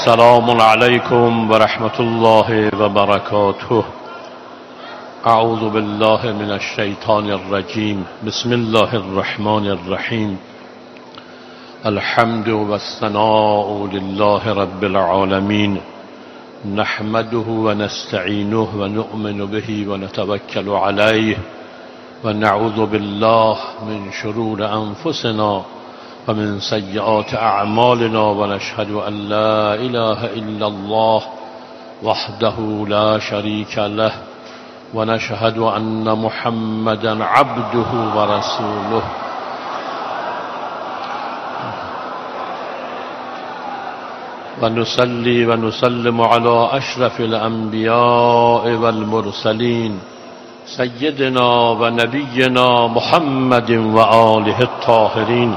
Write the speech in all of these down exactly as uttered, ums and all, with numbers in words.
السلام عليكم ورحمة الله وبركاته. أعوذ بالله من الشيطان الرجيم. بسم الله الرحمن الرحيم. الحمد والثناء لله رب العالمين، نحمده ونستعينه ونؤمن به ونتوكل عليه، ونعوذ بالله من شرور أنفسنا ومن سيئات أعمالنا، ونشهد أن لا إله إلا الله وحده لا شريك له، ونشهد أن محمدا عبده ورسوله. ونصلي ونسلم على أشرف الأنبياء والمرسلين سيدنا ونبينا محمد وآله الطاهرين.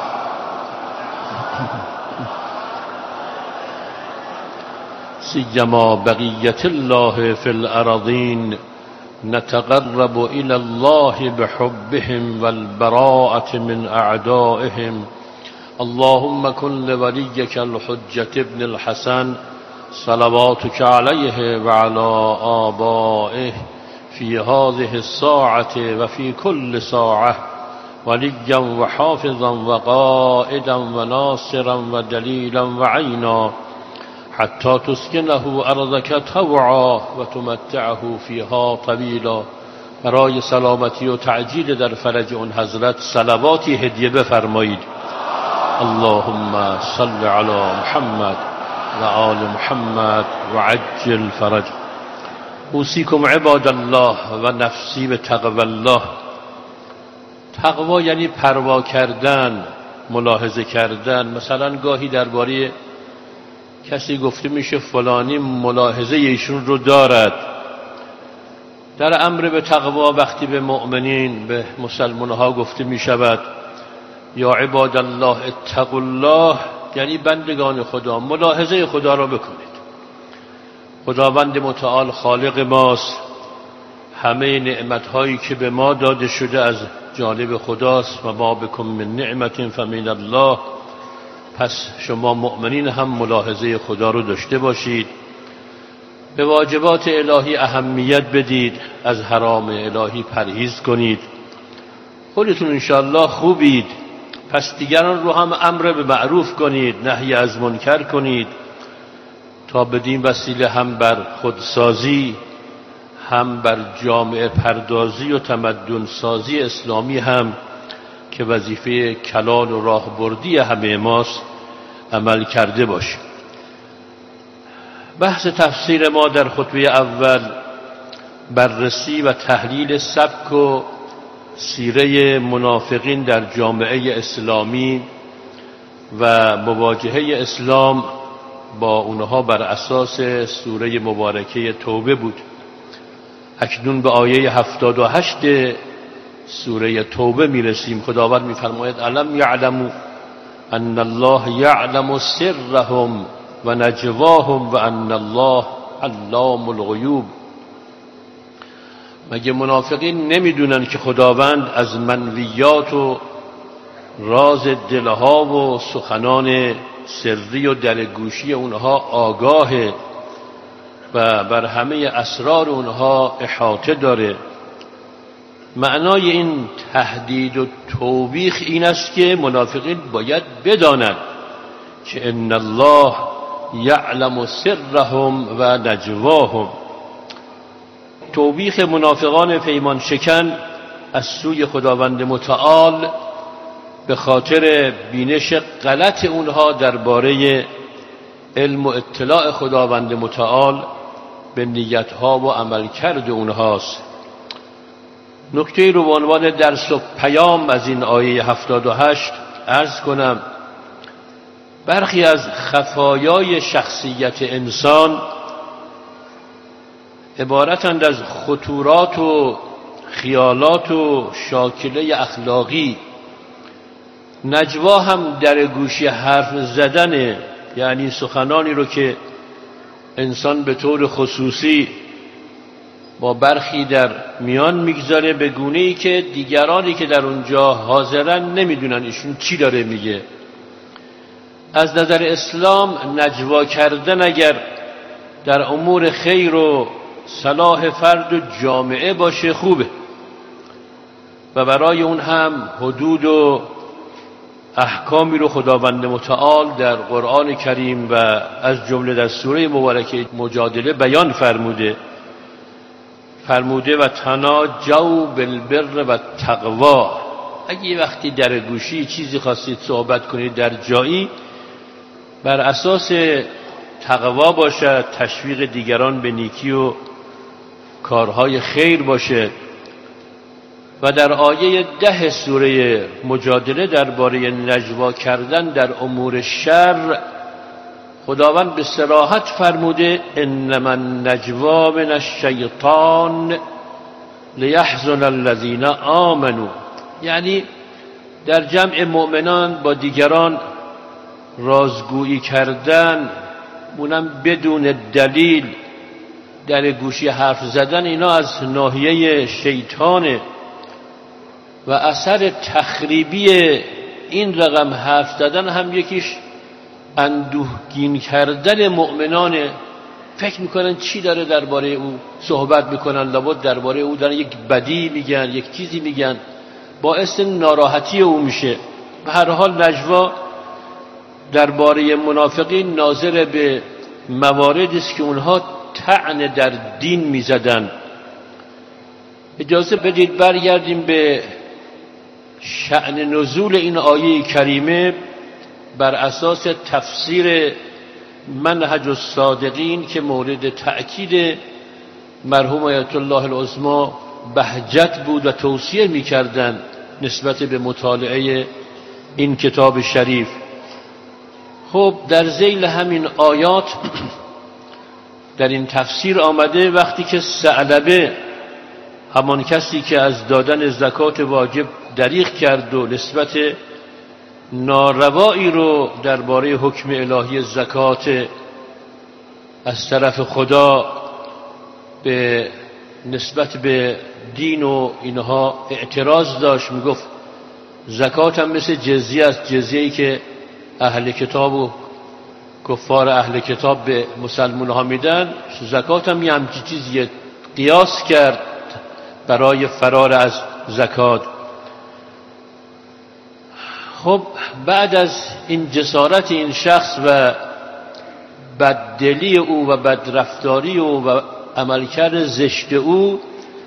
سيما بقية الله في الأراضين، نتقرب إلى الله بحبهم والبراءة من أعدائهم. اللهم كن لوليك الحجة ابن الحسن صلواتك عليه وعلى آبائه في هذه الساعة وفي كل ساعة وليا وحافظا وقائدا وناصرا ودليلا وعينا، حتى تسكنه أرضك طوعا وتمتعه فيها طویلا. برای سلامتی و تعجیل در فرج اون حضرت صلواتی هدیه بفرمایید. اللهم صل على محمد و آل محمد و عجل فرج. اوصیکم عباد الله و نفسی به تقوی الله. تقوا یعنی پروا کردن، ملاحظه کردن. مثلا گاهی درباره کسی گفته میشه فلانی ملاحظه ایشون رو دارد. در امر به تقوا وقتی به مؤمنین، به مسلمان ها گفته میشود یا عباد الله اتقوا الله، یعنی بندگان خدا ملاحظه خدا را بکنید. خداوند متعال خالق ماست، همه نعمت هایی که به ما داده شده از جانب خداست و ما بکم من نعمت فمن الله. پس شما مؤمنین هم ملاحظه خدا رو داشته باشید، به واجبات الهی اهمیت بدید، از حرام الهی پرهیز کنید. خودتون انشاءالله خوبید، پس دیگران رو هم امر به معروف کنید، نهی از منکر کنید، تا بدین وسیله هم بر خودسازی، هم بر جامعه پردازی و تمدن سازی اسلامی هم که وظیفه کلان و راهبردی همه ماست عمل کرده باشیم. بحث تفسیر ما در خطبه اول بررسی و تحلیل سبک و سیره منافقین در جامعه اسلامی و مواجهه اسلام با اونها بر اساس سوره مبارکه توبه بود. اکنون به آیه هفتاد و هشت سوره توبه میرسیم. خداوند میفرماید الم یعلموا ان الله یعلم سرهم و نجواهم و ان الله علام الغیوب. مگه منافقین نمیدونن که خداوند از منویات و راز دلها و سخنان سری و درگوشی اونها آگاهه و بر همه اسرار اونها احاطه داره. معنای این تهدید و توبیخ این است که منافقین باید بدانند که ان الله یعلم سرهم و نجواهم. توبیخ منافقان پیمان شکن از سوی خداوند متعال به خاطر بینش غلط اونها درباره علم و اطلاع خداوند متعال به نیتها و عملکرد اونهاست. نکته رو به عنوان درس و پیام از این آیه هفتاد و هشت عرض کنم. برخی از خفایای شخصیت انسان عبارتند از خطورات و خیالات و شاکله اخلاقی. نجوا هم در گوشی حرف زدنه، یعنی سخنانی رو که انسان به طور خصوصی با برخی در میان میگذاره به گونه‌ای که دیگرانی که در اونجا حاضرن نمیدونن ایشون چی داره میگه. از نظر اسلام نجوا کردن اگر در امور خیر و صلاح فرد و جامعه باشه خوبه و برای اون هم حدود و احکامی رو خداوند متعال در قرآن کریم و از جمله در سوره مبارکه مجادله بیان فرموده فرموده و تناجوا بالبر و تقوا. اگه یه وقتی در گوشی چیزی خواستید صحبت کنید در جایی بر اساس تقوا باشد، تشویق دیگران به نیکی و کارهای خیر باشه. و در آیه ده سوره مجادله درباره نجوا کردن در امور شر خداوند به صراحت فرموده انما النجوا من الشیطان لیحزن الذین آمنوا، یعنی در جمع مؤمنان با دیگران رازگویی کردن، اونم بدون دلیل در گوشی حرف زدن، اینا از ناحیه شیطانه و اثر تخریبی این رقم حرف زدن هم یکیش اندوهگین کردن مؤمنانه. فکر میکنن چی داره درباره او صحبت میکنن، لابد درباره او دارن یک بدی میگن، یک چیزی میگن، باعث ناراحتی او میشه. به هر حال نجوا درباره منافقین ناظر به مواردی است که اونها طعن در دین میزدن. اجازه بدید برگردیم به شأن نزول این آیه کریمه بر اساس تفسیر منهج الصادقین که مورد تأکید مرحوم آیت الله العظمی بهجت بود و توصیه می‌کردند نسبت به مطالعه این کتاب شریف. خب در ذیل همین آیات در این تفسیر آمده وقتی که ثعلبه، همان کسی که از دادن زکات واجب دریغ کرد و نسبت ناروایی رو درباره حکم الهی زکات از طرف خدا به نسبت به دین و اینها اعتراض داشت، میگفت زکات هم مثل جزیه است، جزیه‌ای که اهل کتاب و کفار اهل کتاب به مسلمان ها میدن، زکات هم یه همچی چیزیه. قیاس کرد برای فرار از زکات. خب بعد از این جسارت این شخص و بددلی او و بدرفتاری او و عملکرد زشت او،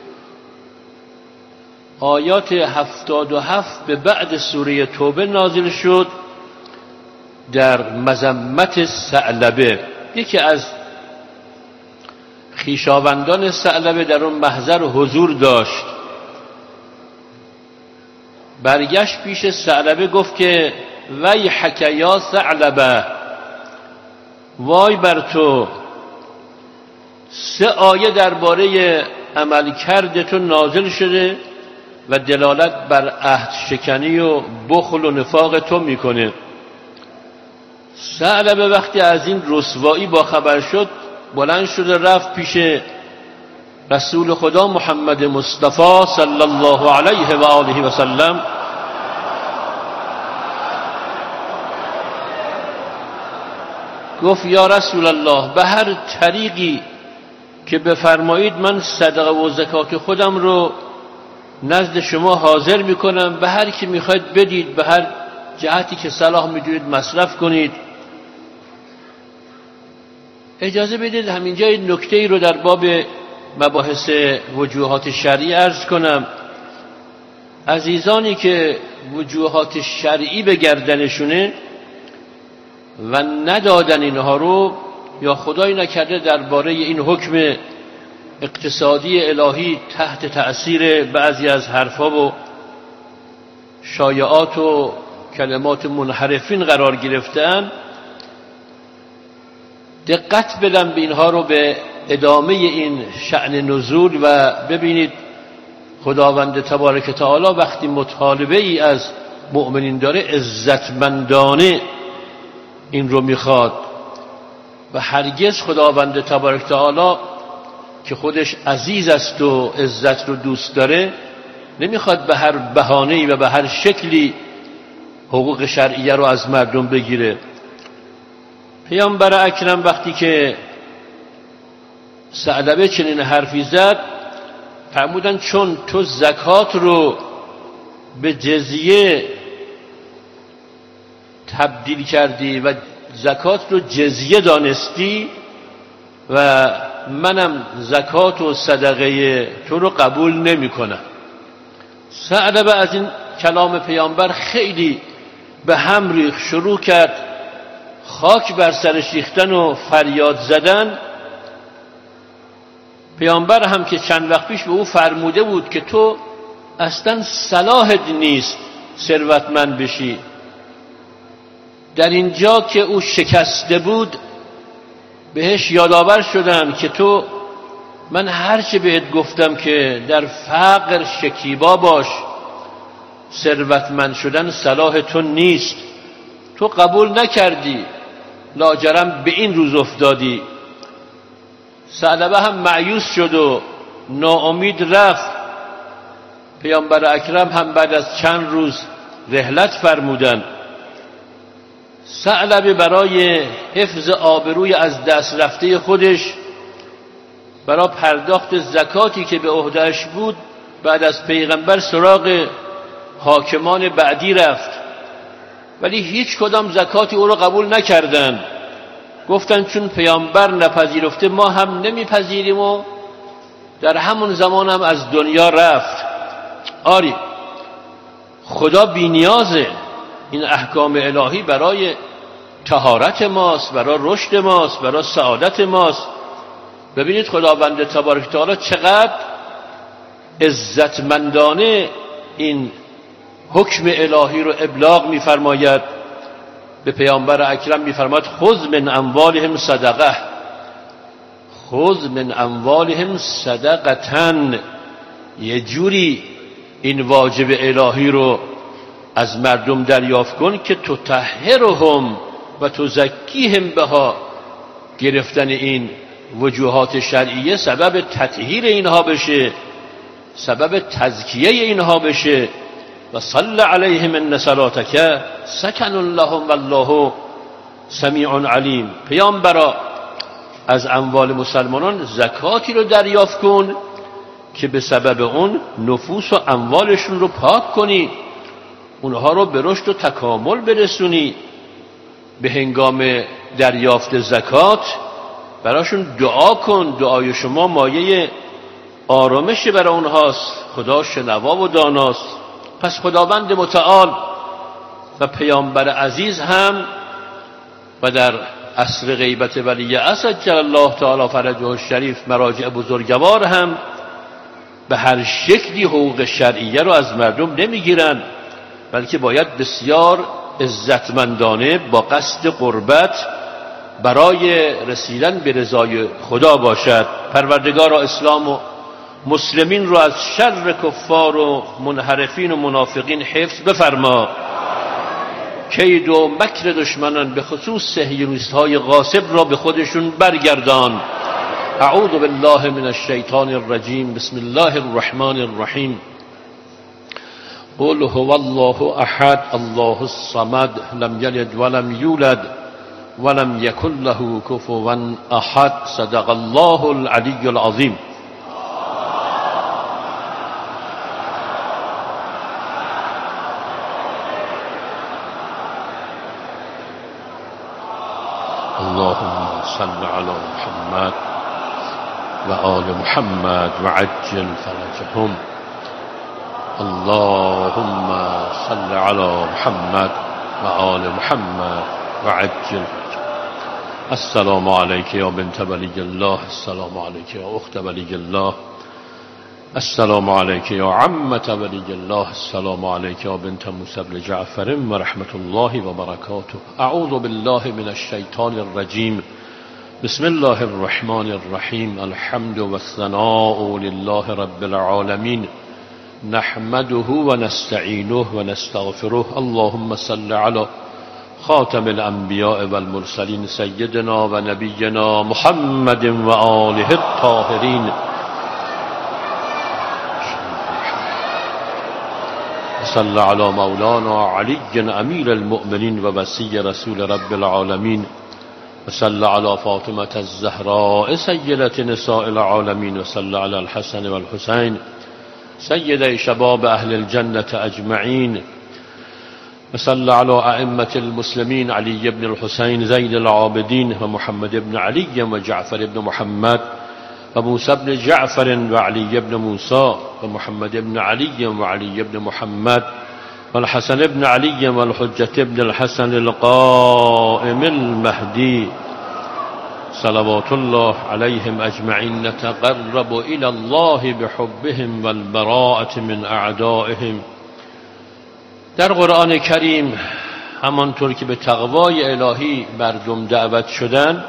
آیات هفتاد و هفت به بعد سوره توبه نازل شد در مذمت ثعلبه. یکی از خویشاوندان ثعلبه در اون محضر حضور داشت، برگشت پیش ثعلبه گفت که ویحک یا ثعلبه، وای بر تو، سه آیه درباره عملکرد تو نازل شده و دلالت بر عهد شکنی و بخل و نفاق تو میکنه. ثعلبه وقتی از این رسوایی با خبر شد بلند شده رفت پیش رسول خدا محمد مصطفی صلی الله علیه و آله و سلم، گفت یا رسول الله به هر طریقی که بفرمایید من صدقه و زکات خودم رو نزد شما حاضر میکنم، به هر کی میخواید بدید، به هر جهتی که صلاح میدونید مصرف کنید. اجازه بدید همینجا این نکته‌ای رو در باب مباحث وجوهات شرعی عرض کنم. عزیزانی که وجوهات شرعی به گردنشونه و ندادن اینها رو، یا خدای نکرده درباره این حکم اقتصادی الهی تحت تأثیر بعضی از حرفا و شایعات و کلمات منحرفین قرار گرفتن، دقت بدن به اینها رو به ادامه این شأن نزول و ببینید خداوند تبارک تعالی وقتی مطالبه ای از مؤمنین داره عزتمندانه این رو میخواد و هرگز خداوند تبارک تعالی که خودش عزیز است و عزت رو دوست داره نمیخواد به هر بهانه‌ای و به هر شکلی حقوق شرعیه رو از مردم بگیره. پیامبر اکرم وقتی که ثعلبه چنین حرفی زد فرمودن چون تو زکات رو به جزیه تبدیل کردی و زکات رو جزیه دانستی و منم زکات و صدقه تو رو قبول نمی کنم. ثعلبه از این کلام پیامبر خیلی به هم ریخت، شروع کرد خاک بر سرش ریختن و فریاد زدن. پیامبر هم که چند وقت پیش به او فرموده بود که تو اصلا صلاحت نیست ثروتمند بشی، در اینجا که او شکسته بود بهش یادآور شدن که تو من هرچه بهت گفتم که در فقر شکیبا باش، ثروتمند شدن صلاح تو نیست، تو قبول نکردی، لاجرم به این روز افتادی. ثعلبه هم مایوس شد و ناامید رفت. پیامبر اکرم هم بعد از چند روز رحلت فرمودند. ثعلبه برای حفظ آبروی از دست رفته خودش، برای پرداخت زکاتی که به عهده‌اش بود، بعد از پیغمبر سراغ حاکمان بعدی رفت، ولی هیچ کدام زکاتی او را قبول نکردند. گفتن چون پیامبر نپذیرفته ما هم نمیپذیریم و در همون زمان هم از دنیا رفت. آری خدا بی‌نیازه، این احکام الهی برای طهارت ماست، برای رشد ماست، برای سعادت ماست. ببینید خداوند تبارک تعالی چقدر عزتمندانه این حکم الهی رو ابلاغ می‌فرماید. به پیامبر اکرم می‌فرماید خذ من اموالهم صدقه، خذ من اموالهم صدقتن، یه جوری این واجب الهی رو از مردم دریافت کن که تطهرهم و تزکیهم بها. گرفتن این وجوهات شرعیه سبب تطهیر اینها بشه، سبب تزکیه اینها بشه. و صل علیهم ان صلاتک سکن لهم والله سمیع علیم. پیامبرا از اموال مسلمانان زکاتی رو دریافت کن که به سبب اون نفوس و اموالشون رو پاک کنی، اونها رو به رشد و تکامل برسونی. به هنگام دریافت زکات براشون دعا کن، دعای شما مایه آرامش برای اونهاست. خدا شنوا و داناست. پس خداوند متعال و پیامبر عزیز هم و در عصر غیبت ولی اسد جل الله تعالی فرجه الشریف مراجع بزرگوار هم به هر شکلی حقوق شرعیه رو از مردم نمیگیرن، بلکه باید بسیار عزتمندانه با قصد قربت برای رسیدن به رضای خدا باشد. پروردگارا اسلام و مسلمین رو از شر کفار و منحرفین و منافقین حفظ بفرما. کید و مکر دشمنان به خصوص صهیونیست‌های غاصب را به خودشون برگردان. اعوذ بالله من الشیطان الرجیم. بسم الله الرحمن الرحیم. قل هو الله احد الله الصمد لم یلد ولم یولد ولم یکن له کفوا احد. صدق الله العلی العظیم. اللهم صل على محمد و آل محمد و عجل فرجهم. اللهم صل على محمد و آل محمد و عجل فرجهم. السلام علیک یا بنت ولی الله، السلام علیک یا اخت ولی الله، السلام علیک یا عمت ولی الله، السلام علیک یا بنت موسی بن جعفر و رحمت الله و برکاته. اعوذ بالله من الشیطان الرجیم. بسم الله الرحمن الرحیم. الحمد والثناء لله رب العالمین، نحمده و نستعینه و نستغفره. اللهم صل علی خاتم الانبیاء والمرسلین سیدنا و نبینا محمد و آله الطاهرین. صل علی مولانا علی امیر المؤمنین و وصی رسول رب العالمین وصلى على فاطمة الزهراء سيدة نساء العالمين وصلى على الحسن والحسين سيدي شباب أهل الجنة أجمعين وصلى على أئمة المسلمين علي بن الحسين زين العابدين ومحمد بن علي وجعفر بن محمد وموسى بن جعفر وعلي بن موسى ومحمد بن علي وعلي بن محمد والحسن بن علي والحجة بن الحسن القائم المهدي صلوات الله عليهم أجمعين. نتقرب إلى الله بحبهم والبراءة من أعدائهم. در قرآن کریم همانطور که به تقوای الهی مردم دعوت شدن،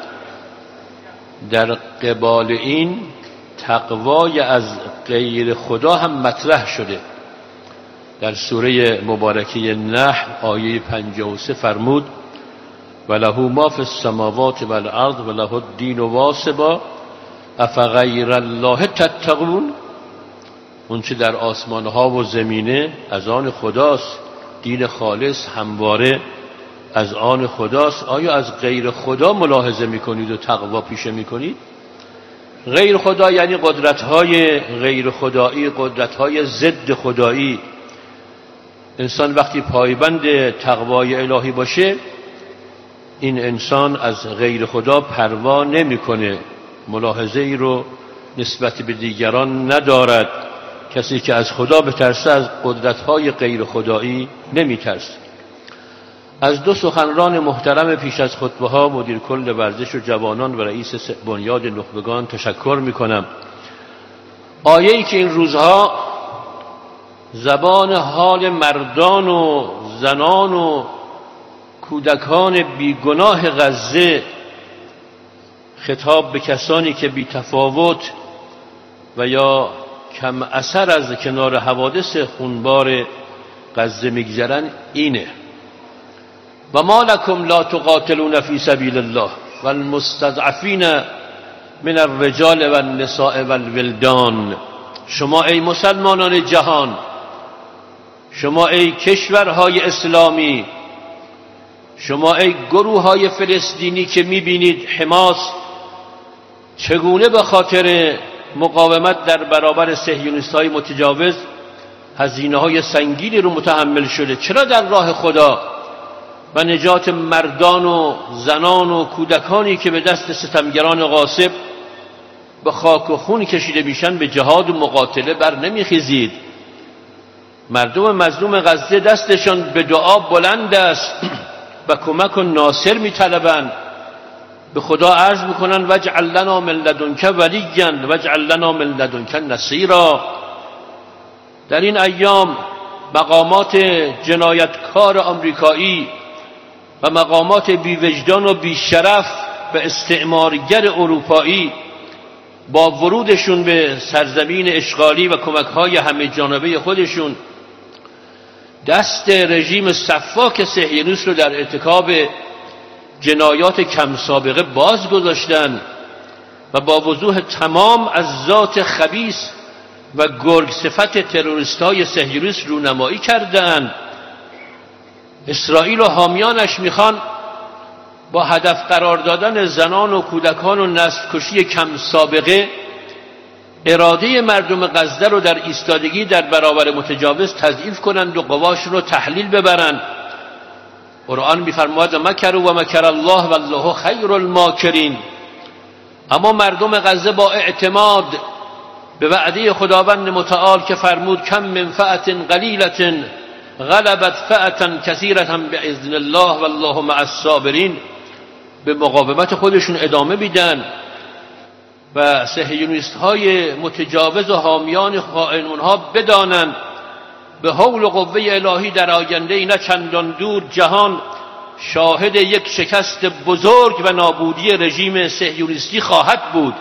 در قبال این تقوای از غیر خدا هم مطرح شده. در سوره مبارکه نحل آیه پنجاه و سه فرمود وله ما فی السماوات والارض وله الدین واصبا افغیر الله تتقون. اون چه در آسمان ها و زمینه از آن خداست، دین خالص همواره از آن خداست. آیا از غیر خدا ملاحظه میکنید و تقوا پیشه میکنید؟ غیر خدا یعنی قدرت‌های غیر خدایی، قدرت‌های ضد خدایی. انسان وقتی پایبند تقوای الهی باشه، این انسان از غیر خدا پروا نمیکنه، ملاحظه ای رو نسبت به دیگران ندارد. کسی که از خدا بترسه از قدرت‌های غیر خدایی نمیترسه. از دو سخنران محترم پیش از خطبه ها، مدیر کل ورزش و جوانان و رئیس بنیاد نخبگان تشکر میکنم. آیه‌ای که این روزها زبان حال مردان و زنان و کودکان بیگناه غزه خطاب به کسانی که بی تفاوت و یا کم اثر از کنار حوادث خونبار غزه میگذرن اینه: و ما لکم لا تقاتلون فی سبیل الله والمستضعفین من الرجال والنساء والولدان. شما ای مسلمانان جهان، شما ای کشورهای اسلامی، شما ای گروه های فلسطینی که میبینید حماس چگونه به خاطر مقاومت در برابر صهیونیست های متجاوز هزینه های سنگینی رو متحمل شده، چرا در راه خدا و نجات مردان و زنان و کودکانی که به دست ستمگران غاصب به خاک و خون کشیده میشن به جهاد و مقاتله بر نمیخیزید؟ مردم مظلوم غزه دستشان به دعا بلند است و کمک و ناصر میطلبند. به خدا عرض میکنن واجعل لنا من لدنک ولیا واجعل لنا من لدنک نصیرا. در این ایام مقامات جنایتکار آمریکایی و مقامات بیوجدان و بیشرف و استعمارگر اروپایی با ورودشون به سرزمین اشغالی و کمک‌های همه جانبه خودشون دست رژیم سفاک صهیونیست رو در ارتکاب جنایات کم سابقه باز گذاشتن و با وضوح تمام از ذات خبیث و گرگ صفت تروریست‌های صهیونیست رونمایی کردند. اسرائیل و حامیانش میخوان با هدف قرار دادن زنان و کودکان و نسل کشی کم سابقه اراده مردم غزه رو در ایستادگی در برابر متجاوز تضعیف کنند و قواش رو تحلیل ببرند. قرآن میفرماید مکروا و مکر الله والله خیر الماکرین. اما مردم غزه با اعتماد به وعده خداوند متعال که فرمود کم من فئة قلیلة غلبت فئة کثیرة باذن الله والله مع الصابرین، به مقاومت خودشون ادامه میدن و صهیونیست های متجاوز و حامیان خائن اونها بدانند به حول و قوه الهی در آینده نه چندان دور جهان شاهد یک شکست بزرگ و نابودی رژیم صهیونیستی خواهد بود.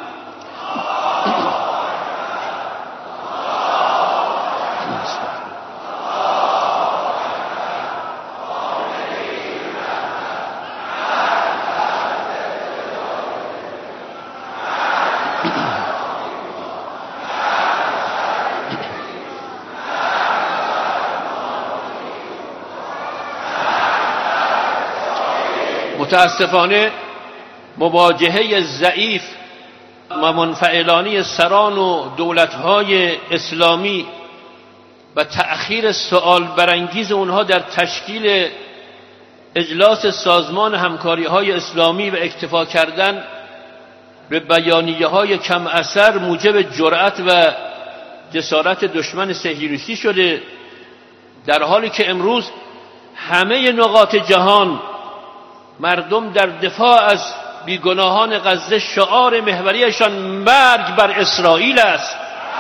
متاسفانه مواجهه ضعیف و منفعلانی سران و دولت‌های اسلامی و تأخیر سؤال برانگیز اونها در تشکیل اجلاس سازمان همکاری‌های اسلامی و اکتفا کردن به بیانیه‌های کم اثر موجب جرأت و جسارت دشمن صهیونیستی شده، در حالی که امروز همه نقاط جهان مردم در دفاع از بیگناهان غزه شعار محوریشان مرگ بر اسرائیل است.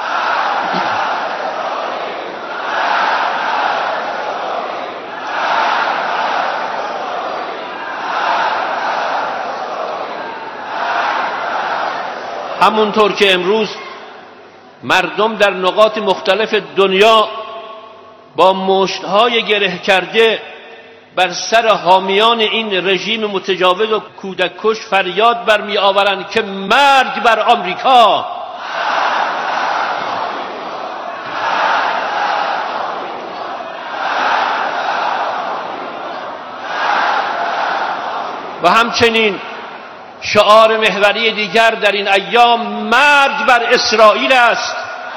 همونطور که امروز مردم در نقاط مختلف دنیا با مشت‌های گره کرده بر سر حامیان این رژیم متجاوز و کودککش فریاد برمی آورند که مرگ بر آمریکا. و همچنین شعار محوری دیگر در این ایام مرگ بر اسرائیل است.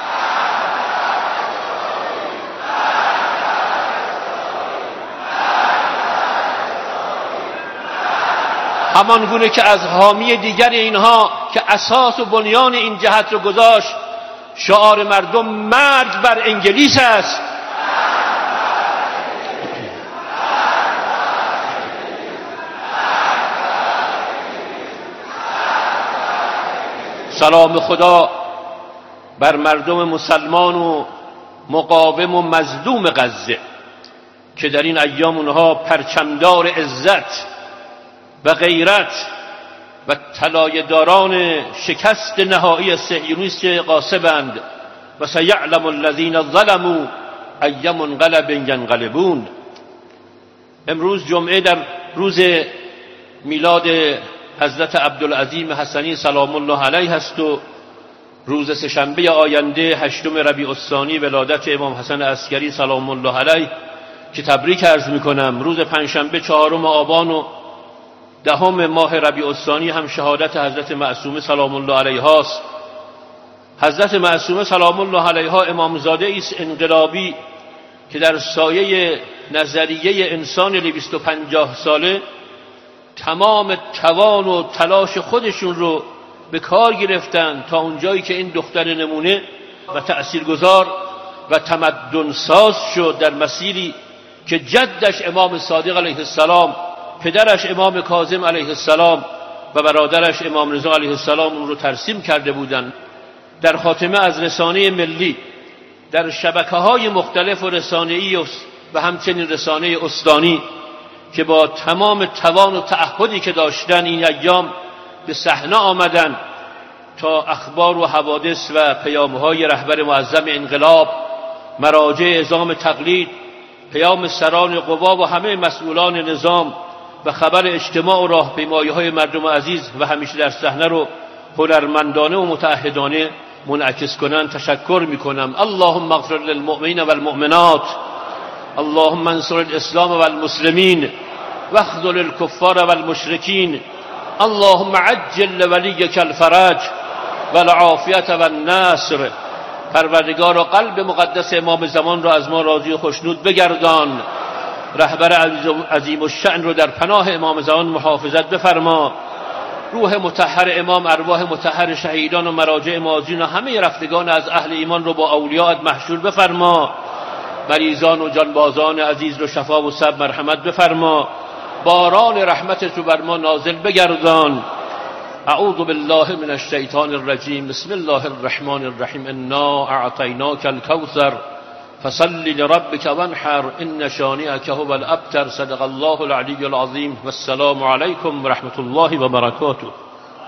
همان گونه که از حامی دیگر اینها که اساس و بنیان این جهت رو گذاشت، شعار مردم مرگ بر انگلیس است. سلام خدا بر مردم مسلمان و مقاوم و مظلوم غزه که در این ایام اونها پرچمدار عزت و غیرت و طلایه‌داران شکست نهایی صهیونیست غاصبند و سیعلم الذین ظلموا ای منقلب ینقلبون. امروز جمعه در روز میلاد حضرت عبدالعظیم حسنی سلام الله علیه است و روز سه‌شنبه آینده هشتم ربیع الثانی ولادت امام حسن عسکری سلام الله علیه که تبریک عرض میکنم. روز پنجشنبه چهارم آبان و دهم ماه ربیع الثانی هم شهادت حضرت معصومه سلام الله علیها است. حضرت معصومه سلام الله علیها امامزاده است انقلابی که در سایه نظریه انسان دویست و پنجاه ساله تمام توان و تلاش خودشون رو به کار گرفتن تا اونجایی که این دختر نمونه و تأثیرگذار و تمدن ساز شد در مسیری که جدش امام صادق علیه السلام، پدرش امام کاظم علیه السلام و برادرش امام رضا علیه السلام اون رو ترسیم کرده بودند. در خاتمه از رسانه ملی در شبکه‌های مختلف و رسانه‌ای و همچنین رسانه استانی که با تمام توان و تعهدی که داشتن این ایام به صحنه آمدن تا اخبار و حوادث و پیام‌های رهبر معظم انقلاب، مراجع اعزام تقلید، پیام سران قوا و همه مسئولان نظام و خبر اجتماع و راهپیمایی‌های مردم عزیز و همیشه در صحنه رو هنرمندانه و متعهدانه منعکس کنن تشکر میکنم. اللهم اغفر للمؤمنین والمؤمنات، اللهم انصر الاسلام والمسلمین واخذل الكفار والمشرکین، اللهم عجل لولیک الفرج والعافیت والنصر. پروردگار و قلب مقدس امام زمان را از ما راضی و خوشنود بگردان، رهبر عظیم الشأن رو در پناه امام زمان محافظت بفرما، روح مطهر امام، ارواح مطهر شهیدان و مراجع ماضین و همه رفتگان از اهل ایمان رو با اولیاءت محشور بفرما، مریضان و جانبازان عزیز رو شفا و صبر مرحمت بفرما، باران رحمتت رو بر ما نازل بگردان. اعوذ بالله من الشیطان الرجیم، بسم الله الرحمن الرحیم، انا اعطیناک الکوثر فصل لربك وانحر ان شانئك هو الابتر. صدق الله العلی العظیم. والسلام علیکم ورحمة الله وبرکاته.